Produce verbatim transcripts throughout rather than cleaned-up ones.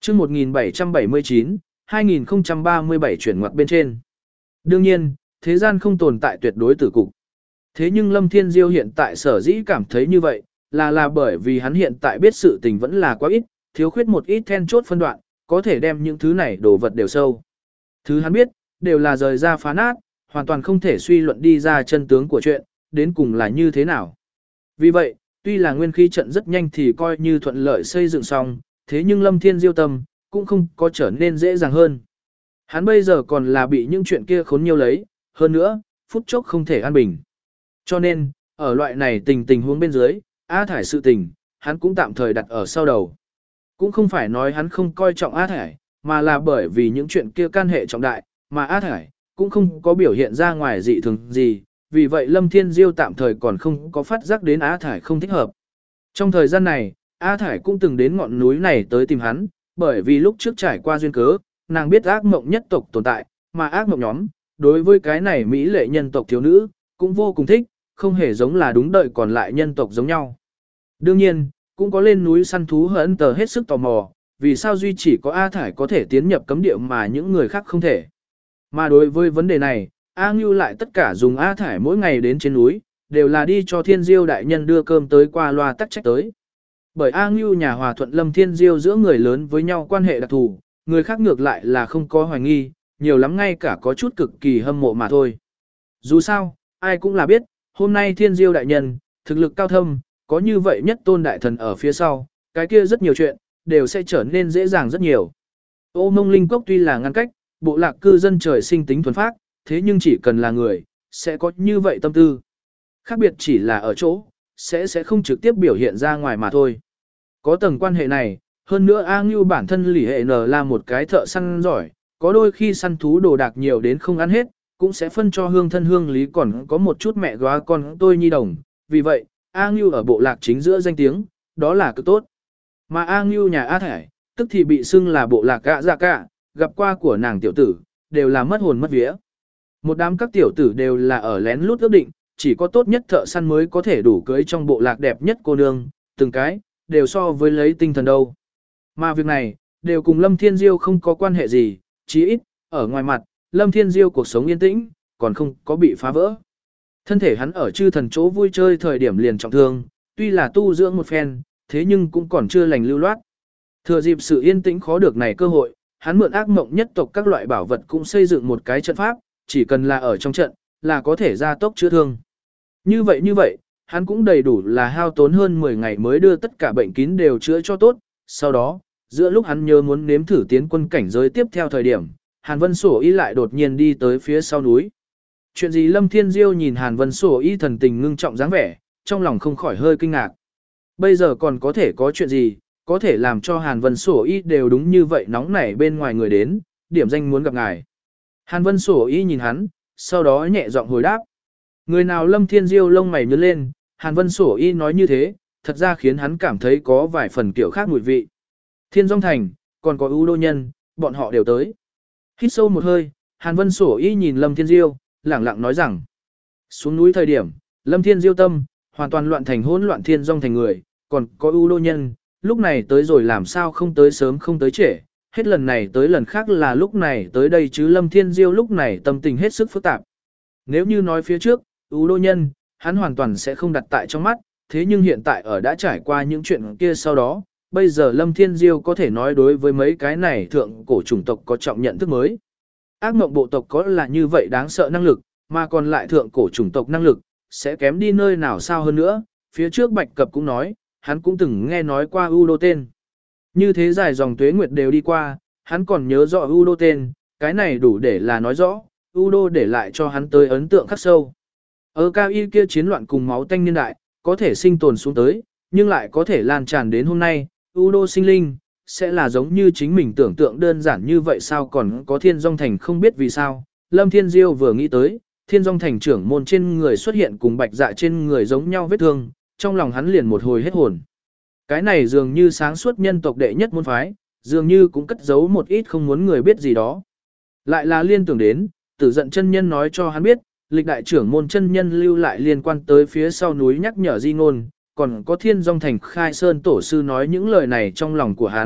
chương một nghìn bảy trăm bảy mươi chín, hai nghìn không trăm ba mươi bảy chuyển ngoặc bên trên. Đương nhiên, thế gian không tồn tại tuyệt đối tử cục. Thế nhưng Lâm Thiên Diêu hiện tại sở dĩ cảm thấy như vậy, là là bởi vì hắn hiện tại biết sự tình vẫn là quá ít, thiếu khuyết một ít then chốt phân đoạn, có thể đem những thứ này đồ vật đều sâu. Thứ hắn biết, đều là rời ra phá nát, hoàn toàn không thể suy luận đi ra chân tướng của chuyện, đến cùng là như thế nào. Vì vậy, tuy là nguyên khí trận rất nhanh thì coi như thuận lợi xây dựng xong, thế nhưng Lâm Thiên Diêu tâm, cũng không có trở nên dễ dàng hơn. Hắn bây giờ còn là bị những chuyện kia khốn nhiều lấy, hơn nữa, phút chốc không thể an bình. Cho nên, ở loại này tình tình huống bên dưới, A Thải sự tình, hắn cũng tạm thời đặt ở sau đầu. Cũng không phải nói hắn không coi trọng A Thải, mà là bởi vì những chuyện kia can hệ trọng đại, mà A Thải cũng không có biểu hiện ra ngoài dị thường gì, vì vậy Lâm Thiên Diêu tạm thời còn không có phát giác đến A Thải không thích hợp. Trong thời gian này, A Thải cũng từng đến ngọn núi này tới tìm hắn, bởi vì lúc trước trải qua duyên cớ, nàng biết ác mộng nhất tộc tồn tại, mà ác mộng nhóm, đối với cái này mỹ lệ nhân tộc thiếu nữ, cũng vô cùng thích, không hề giống là đúng đợi còn lại nhân tộc giống nhau. Đương nhiên, cũng có lên núi săn thú hận tờ hết sức tò mò, vì sao duy chỉ có A Thải có thể tiến nhập cấm địa mà những người khác không thể. Mà đối với vấn đề này, A Ngưu lại tất cả dùng A Thải mỗi ngày đến trên núi, đều là đi cho Thiên Diêu đại nhân đưa cơm tới qua loa tắc trách tới. Bởi A Ngưu nhà hòa thuận Lâm Thiên Diêu giữa người lớn với nhau quan hệ đặc thù, người khác ngược lại là không có hoài nghi, nhiều lắm ngay cả có chút cực kỳ hâm mộ mà thôi. Dù sao, ai cũng là biết, hôm nay Thiên Diêu đại nhân, thực lực cao thâm, có như vậy nhất tôn đại thần ở phía sau, cái kia rất nhiều chuyện, đều sẽ trở nên dễ dàng rất nhiều. Ô Mông Linh Cốc tuy là ngăn cách, bộ lạc cư dân trời sinh tính thuần phác, thế nhưng chỉ cần là người, sẽ có như vậy tâm tư. Khác biệt chỉ là ở chỗ, sẽ sẽ không trực tiếp biểu hiện ra ngoài mà thôi. Có tầng quan hệ này, hơn nữa A Ngưu bản thân lỷ hệ N là một cái thợ săn giỏi, có đôi khi săn thú đồ đạc nhiều đến không ăn hết, cũng sẽ phân cho hương thân hương lý còn có một chút mẹ góa con tôi nhi đồng. Vì vậy, A Ngưu ở bộ lạc chính giữa danh tiếng, đó là cực tốt. Mà A Ngưu nhà A Thải, tức thì bị xưng là bộ lạc gạ dạ cả, gặp qua của nàng tiểu tử, đều là mất hồn mất vía. Một đám các tiểu tử đều là ở lén lút ước định, chỉ có tốt nhất thợ săn mới có thể đủ cưới trong bộ lạc đẹp nhất cô nương, từng cái, đều so với lấy tinh thần đâu. Mà việc này, đều cùng Lâm Thiên Diêu không có quan hệ gì, chí ít, ở ngoài mặt, Lâm Thiên Diêu cuộc sống yên tĩnh, còn không có bị phá vỡ. Thân thể hắn ở chư thần chỗ vui chơi thời điểm liền trọng thương, tuy là tu dưỡng một phen, thế nhưng cũng còn chưa lành lưu loát. Thừa dịp sự yên tĩnh khó được này cơ hội, hắn mượn ác mộng nhất tộc các loại bảo vật cũng xây dựng một cái trận pháp, chỉ cần là ở trong trận, là có thể gia tốc chữa thương. Như vậy như vậy, hắn cũng đầy đủ là hao tốn hơn mười ngày mới đưa tất cả bệnh kín đều chữa cho tốt. Sau đó, giữa lúc hắn nhớ muốn nếm thử tiến quân cảnh giới tiếp theo thời điểm, Hàn Vân Sổ Y lại đột nhiên đi tới phía sau núi. Chuyện gì? Lâm Thiên Diêu nhìn Hàn Vân Sổ Y thần tình ngưng trọng dáng vẻ, trong lòng không khỏi hơi kinh ngạc. Bây giờ còn có thể có chuyện gì, có thể làm cho Hàn Vân Sổ Y đều đúng như vậy nóng nảy bên ngoài người đến, điểm danh muốn gặp ngài. Hàn Vân Sổ Y nhìn hắn, sau đó nhẹ giọng hồi đáp. Người nào? Lâm Thiên Diêu lông mày nhướng lên, Hàn Vân Sổ Y nói như thế, thật ra khiến hắn cảm thấy có vài phần kiểu khác mùi vị. Thiên Dung Thành, còn có ưu đô nhân, bọn họ đều tới. Hít sâu một hơi, Hàn Vân Sổ Y nhìn Lâm Thiên Diêu, lẳng lặng nói rằng. Xuống núi thời điểm, Lâm Thiên Diêu tâm, hoàn toàn loạn thành hỗn loạn Thiên Dung Thành người, còn có ưu đô nhân, lúc này tới rồi làm sao không tới sớm không tới trễ, hết lần này tới lần khác là lúc này tới đây chứ. Lâm Thiên Diêu lúc này tâm tình hết sức phức tạp. Nếu như nói phía trước, ưu đô nhân, hắn hoàn toàn sẽ không đặt tại trong mắt, thế nhưng hiện tại ở đã trải qua những chuyện kia sau đó, bây giờ Lâm Thiên Diêu có thể nói đối với mấy cái này thượng cổ chủng tộc có trọng nhận thức mới. Ác mộng bộ tộc có là như vậy đáng sợ năng lực, mà còn lại thượng cổ chủng tộc năng lực, sẽ kém đi nơi nào sao hơn nữa. Phía trước Bạch Cập cũng nói, hắn cũng từng nghe nói qua U Đô tên. Như thế dài dòng tuế nguyệt đều đi qua, hắn còn nhớ rõ U Đô tên, cái này đủ để là nói rõ, U Đô để lại cho hắn tới ấn tượng khắc sâu. Ở cao y kia chiến loạn cùng máu tanh niên đại, có thể sinh tồn xuống tới, nhưng lại có thể lan tràn đến hôm nay, U Đô sinh linh, sẽ là giống như chính mình tưởng tượng đơn giản như vậy sao? Còn có Thiên Dung Thành không biết vì sao, Lâm Thiên Diêu vừa nghĩ tới, Thiên Dung Thành trưởng môn trên người xuất hiện cùng Bạch Dạ trên người giống nhau vết thương, trong lòng hắn liền một hồi hết hồn. Cái này dường như sáng suốt nhân tộc đệ nhất môn phái, dường như cũng cất giấu một ít không muốn người biết gì đó. Lại là liên tưởng đến, Tử Giận chân nhân nói cho hắn biết, lịch đại trưởng môn chân nhân lưu lại liên quan tới phía sau núi nhắc nhở di ngôn, còn có Thiên Dung Thành khai sơn tổ sư nói những lời này trong lòng của hắn,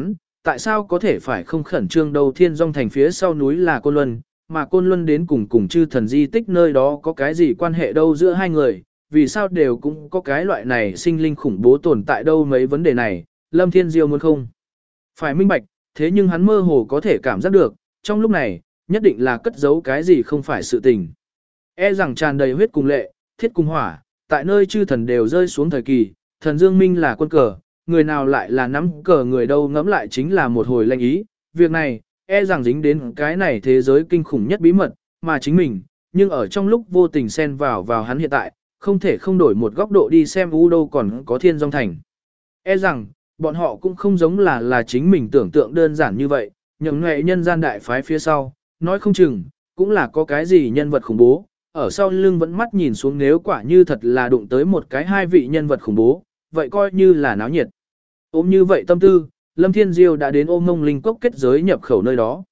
tại sao có thể phải không khẩn trương đâu? Thiên Dung thành phía sau núi là Côn Luân, mà Côn Luân đến cùng cùng chư thần di tích nơi đó có cái gì quan hệ đâu giữa hai người, vì sao đều cũng có cái loại này sinh linh khủng bố tồn tại đâu? Mấy vấn đề này, Lâm Thiên Diêu muốn không phải minh bạch, thế nhưng hắn mơ hồ có thể cảm giác được, trong lúc này, nhất định là cất giấu cái gì không phải sự tình. E rằng tràn đầy huyết cùng lệ, thiết cùng hỏa, tại nơi chư thần đều rơi xuống thời kỳ, thần Dương Minh là quân cờ, người nào lại là nắm cờ người đâu? Ngẫm lại chính là một hồi lanh ý, việc này, e rằng dính đến cái này thế giới kinh khủng nhất bí mật, mà chính mình, nhưng ở trong lúc vô tình xen vào vào hắn hiện tại, không thể không đổi một góc độ đi xem u đâu còn có Thiên Dung thành. E rằng, bọn họ cũng không giống là là chính mình tưởng tượng đơn giản như vậy, nhậm nghệ nhân gian đại phái phía sau, nói không chừng, cũng là có cái gì nhân vật khủng bố, ở sau lưng vẫn mắt nhìn xuống, nếu quả như thật là đụng tới một cái hai vị nhân vật khủng bố, vậy coi như là náo nhiệt. Ôm như vậy tâm tư, Lâm Thiên Diêu đã đến ôm Ngông Linh Cốc kết giới nhập khẩu nơi đó.